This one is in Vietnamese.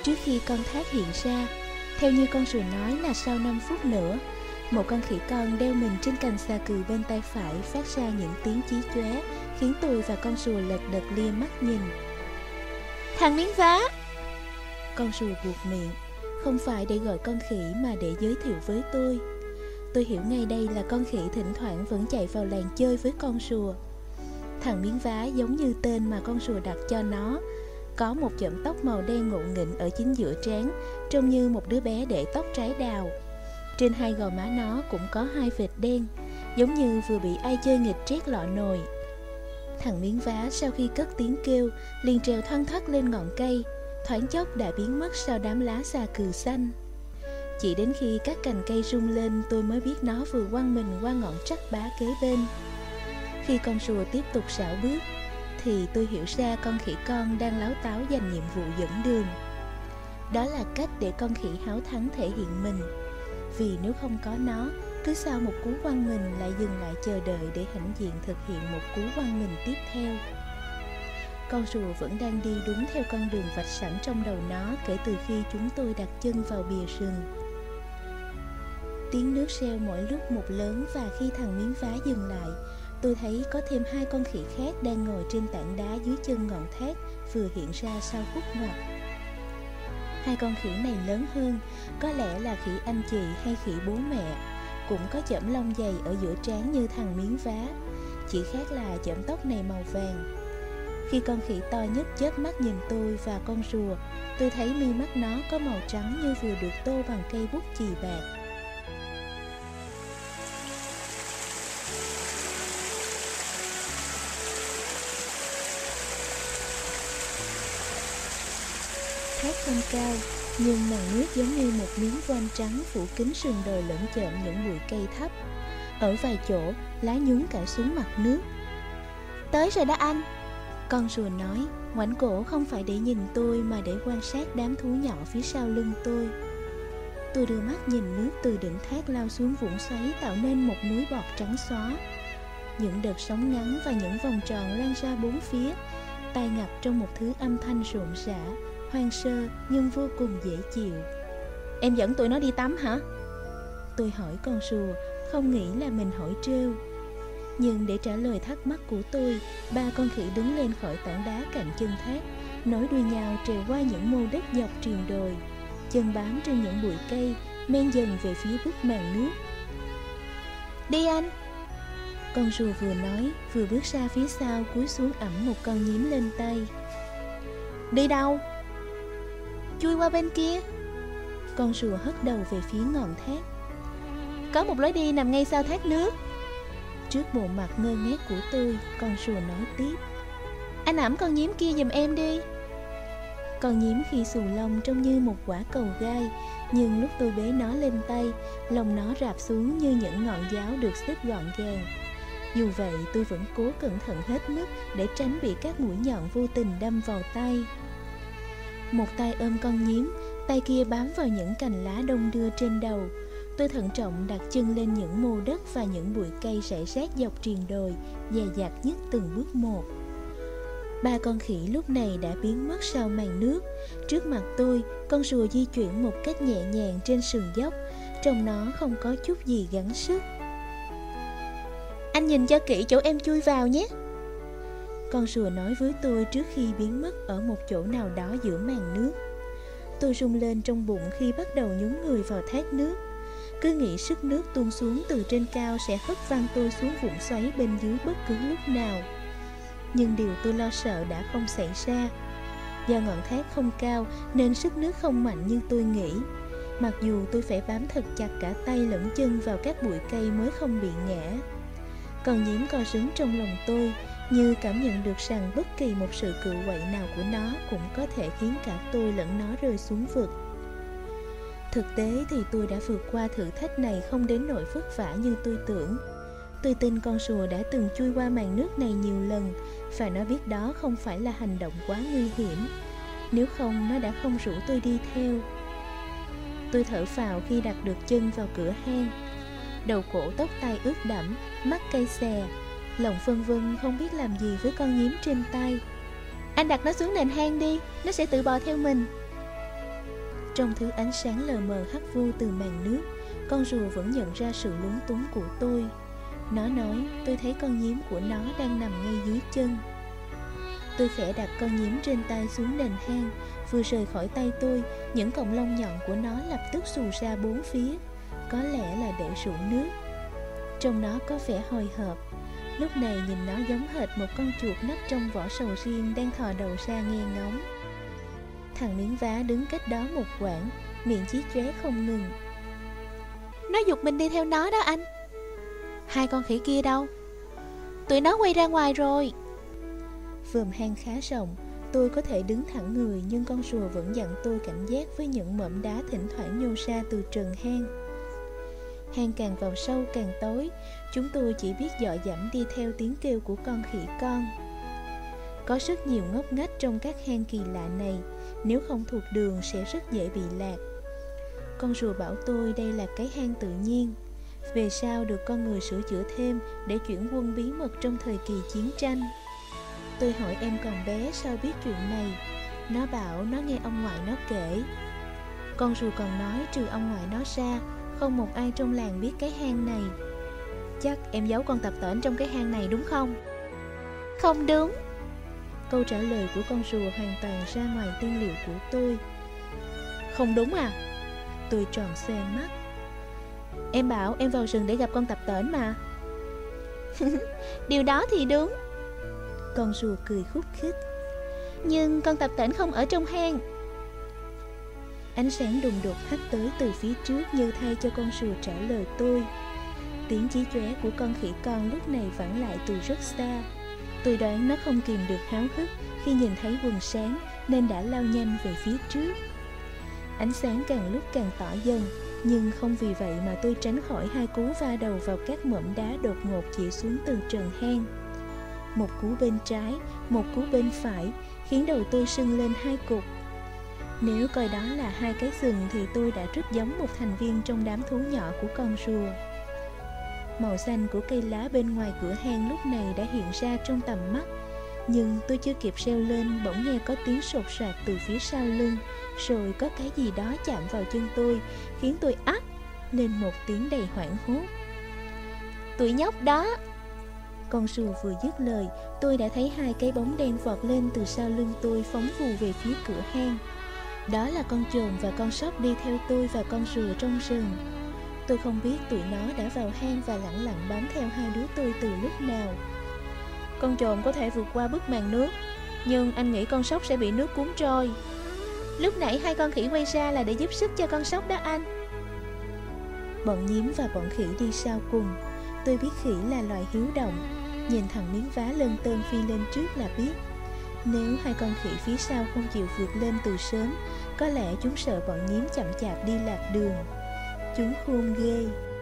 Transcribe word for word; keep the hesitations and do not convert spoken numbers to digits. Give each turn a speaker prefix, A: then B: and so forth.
A: Trước khi con thác hiện ra, theo như con rùa nói là sau năm phút nữa, một con khỉ con đeo mình trên cành xà cừ bên tay phải phát ra những tiếng chí chóe, khiến tôi và con rùa lật đật lia mắt nhìn.
B: Thằng miếng vá!
A: Con rùa buột miệng, không phải để gọi con khỉ mà để giới thiệu với tôi. Tôi hiểu ngay đây là con khỉ thỉnh thoảng vẫn chạy vào làng chơi với con rùa. Thằng miếng vá giống như tên mà con rùa đặt cho nó, có một chõm tóc màu đen ngộ nghĩnh ở chính giữa trán, trông như một đứa bé để tóc trái đào. Trên hai gò má nó cũng có hai vệt đen, giống như vừa bị ai chơi nghịch trét lọ nồi. Thằng miếng vá sau khi cất tiếng kêu, liền trèo thoăn thoắt lên ngọn cây, thoáng chốc đã biến mất sau đám lá xà cừ xanh. Chỉ đến khi các cành cây rung lên, tôi mới biết nó vừa quăng mình qua ngọn trắc bá kế bên. Khi con rùa tiếp tục xảo bước, thì tôi hiểu ra con khỉ con đang láo táo giành nhiệm vụ dẫn đường. Đó là cách để con khỉ háo thắng thể hiện mình. Vì nếu không có nó, cứ sau một cú quăng mình lại dừng lại chờ đợi để hãnh diện thực hiện một cú quăng mình tiếp theo. Con rùa vẫn đang đi đúng theo con đường vạch sẵn trong đầu nó kể từ khi chúng tôi đặt chân vào bìa rừng. Tiếng nước reo mỗi lúc một lớn, và khi thằng miếng vá dừng lại, tôi thấy có thêm hai con khỉ khác đang ngồi trên tảng đá dưới chân ngọn thác vừa hiện ra sau khúc ngoặt. Hai con khỉ này lớn hơn, có lẽ là khỉ anh chị hay khỉ bố mẹ, cũng có chõm lông dày ở giữa trán như thằng miếng vá, chỉ khác là chõm tóc này màu vàng. Khi con khỉ to nhất chớp mắt nhìn tôi và con rùa, tôi thấy mi mắt nó có màu trắng như vừa được tô bằng cây bút chì bạc. Thác không cao, nhưng màn nước giống như một miếng voan trắng phủ kín sườn đồi lởm chởm những bụi cây thấp. Ở vài chỗ, lá nhúng cả xuống mặt nước.
B: Tới rồi đó anh!
A: Con rùa nói, ngoảnh cổ không phải để nhìn tôi mà để quan sát đám thú nhỏ phía sau lưng tôi. Tôi đưa mắt nhìn nước từ đỉnh thác lao xuống vũng xoáy tạo nên một núi bọt trắng xóa. Những đợt sóng ngắn và những vòng tròn lan ra bốn phía, tai ngập trong một thứ âm thanh rộn rã, hoang sơ nhưng vô cùng dễ chịu.
B: Em dẫn tụi nó đi tắm hả?
A: Tôi hỏi con rùa, không nghĩ là mình hỏi trêu. Nhưng để trả lời thắc mắc của tôi, ba con khỉ đứng lên khỏi tảng đá cạnh chân thác, nối đuôi nhau trèo qua những mô đất dọc triền đồi, chân bám trên những bụi cây, men dần về phía bức màn nước.
B: Đi anh!
A: Con rùa vừa nói, vừa bước ra phía sau cúi xuống ẵm một con nhím lên tay.
B: Đi đâu? Chui qua bên kia.
A: Con rùa hất đầu về phía ngọn thác.
B: Có một lối đi nằm ngay sau thác nước.
A: Trước bộ mặt ngơ ngác của tôi, con rùa nói tiếp.
B: Anh ẵm con nhím kia giùm em đi.
A: Con nhím khi xù lông trông như một quả cầu gai, nhưng lúc tôi bế nó lên tay, lông nó rạp xuống như những ngọn giáo được xếp gọn gàng. Dù vậy tôi vẫn cố cẩn thận hết mức để tránh bị các mũi nhọn vô tình đâm vào tay. Một tay ôm con nhím, tay kia bám vào những cành lá đông đưa trên đầu. Tôi thận trọng đặt chân lên những mô đất và những bụi cây rải rác dọc triền đồi, dè dặt nhất từng bước một. Ba con khỉ lúc này đã biến mất sau màn nước. Trước mặt tôi, con rùa di chuyển một cách nhẹ nhàng trên sườn dốc, trông nó không có chút gì gắng sức.
B: Anh nhìn cho kỹ chỗ em chui vào nhé.
A: Con rùa nói với tôi trước khi biến mất ở một chỗ nào đó giữa màn nước. Tôi rung lên trong bụng khi bắt đầu nhúng người vào thác nước. Cứ nghĩ sức nước tuôn xuống từ trên cao sẽ hất văng tôi xuống vũng xoáy bên dưới bất cứ lúc nào. Nhưng điều tôi lo sợ đã không xảy ra. Do ngọn thác không cao nên sức nước không mạnh như tôi nghĩ. Mặc dù tôi phải bám thật chặt cả tay lẫn chân vào các bụi cây mới không bị ngã. Con nhím co rúm trong lòng tôi, như cảm nhận được rằng bất kỳ một sự cự quậy nào của nó cũng có thể khiến cả tôi lẫn nó rơi xuống vực. Thực tế thì tôi đã vượt qua thử thách này không đến nỗi vất vả như tôi tưởng. Tôi tin con rùa đã từng chui qua màn nước này nhiều lần, và nó biết đó không phải là hành động quá nguy hiểm. Nếu không, nó đã không rủ tôi đi theo. Tôi thở phào khi đặt được chân vào cửa hang. Đầu cổ tóc tai ướt đẫm, mắt cay xè, lòng phân vân không biết làm gì với con nhím trên tay.
B: Anh đặt nó xuống nền hang đi, nó sẽ tự bò theo mình.
A: Trong thứ ánh sáng lờ mờ hắt vu từ màn nước, con rùa vẫn nhận ra sự lúng túng của tôi. Nó nói tôi thấy con nhím của nó đang nằm ngay dưới chân. Tôi khẽ đặt con nhím trên tay xuống nền hang. Vừa rời khỏi tay tôi, những cọng lông nhọn của nó lập tức xù ra bốn phía. Có lẽ là để sụ nước. Trông nó có vẻ hồi hộp. Lúc này nhìn nó giống hệt một con chuột nấp trong vỏ sầu riêng đang thò đầu ra nghe ngóng. Thằng miếng vá đứng cách đó một quãng, miệng chí chóe không ngừng.
B: Nó giục mình đi theo nó đó anh. Hai con khỉ kia đâu? Tụi nó quay ra ngoài rồi.
A: Vườn hang khá rộng, tôi có thể đứng thẳng người, nhưng con rùa vẫn dặn tôi cảnh giác với những mỏm đá thỉnh thoảng nhô ra từ trần hang. Hang càng vào sâu càng tối, chúng tôi chỉ biết dọ dẫm đi theo tiếng kêu của con khỉ con. Có rất nhiều ngóc ngách trong các hang kỳ lạ này, nếu không thuộc đường sẽ rất dễ bị lạc. Con rùa bảo tôi đây là cái hang tự nhiên, về sau được con người sửa chữa thêm để chuyển quân bí mật trong thời kỳ chiến tranh. Tôi hỏi em còn bé sao biết chuyện này. Nó bảo nó nghe ông ngoại nó kể. Con rùa còn nói trừ ông ngoại nó ra, không một ai trong làng biết cái hang này. Chắc em giấu con tập tễnh trong cái hang này đúng không?
B: Không đúng.
A: Câu trả lời của con rùa hoàn toàn ra ngoài tư liệu của tôi. Không đúng à? Tôi tròn xoe mắt. Em bảo em vào rừng để gặp con tập tễnh mà.
B: Điều đó thì đúng.
A: Con rùa cười khúc khích.
B: Nhưng con tập tễnh không ở trong hang.
A: Ánh sáng đùng đột hắt tới từ phía trước như thay cho con rùa trả lời tôi. Tiếng chí chóe của con khỉ con lúc này vẳng lại từ rất xa. Tôi đoán nó không kìm được háo hức khi nhìn thấy quần sáng nên đã lao nhanh về phía trước. Ánh sáng càng lúc càng tỏ dần, nhưng không vì vậy mà tôi tránh khỏi hai cú va đầu vào các mỏm đá đột ngột chĩa xuống từ trần hang. Một cú bên trái, một cú bên phải khiến đầu tôi sưng lên hai cục. Nếu coi đó là hai cái sừng thì tôi đã rất giống một thành viên trong đám thú nhỏ của con rùa. Màu xanh của cây lá bên ngoài cửa hang lúc này đã hiện ra trong tầm mắt. Nhưng tôi chưa kịp reo lên, bỗng nghe có tiếng sột soạt từ phía sau lưng. Rồi có cái gì đó chạm vào chân tôi, khiến tôi ắc lên một tiếng đầy hoảng hốt.
B: Tụi nhóc đó.
A: Con rùa vừa dứt lời, tôi đã thấy hai cái bóng đen vọt lên từ sau lưng tôi, phóng vù về phía cửa hang. Đó là con chồn và con sóc đi theo tôi và con rùa trong rừng. Tôi không biết tụi nó đã vào hang và lẳng lặng bám theo hai đứa tôi từ lúc nào. Con chồn có thể vượt qua bức màn nước, nhưng anh nghĩ con sóc sẽ bị nước cuốn trôi.
B: Lúc nãy hai con khỉ quay ra là để giúp sức cho con sóc đó anh.
A: Bọn nhím và bọn khỉ đi sau cùng. Tôi biết khỉ là loài hiếu động. Nhìn thằng miếng vá lân tơn phi lên trước là biết. Nếu hai con khỉ phía sau không chịu vượt lên từ sớm, có lẽ chúng sợ bọn nhím chậm chạp đi lạc đường. Chúng khôn ghê.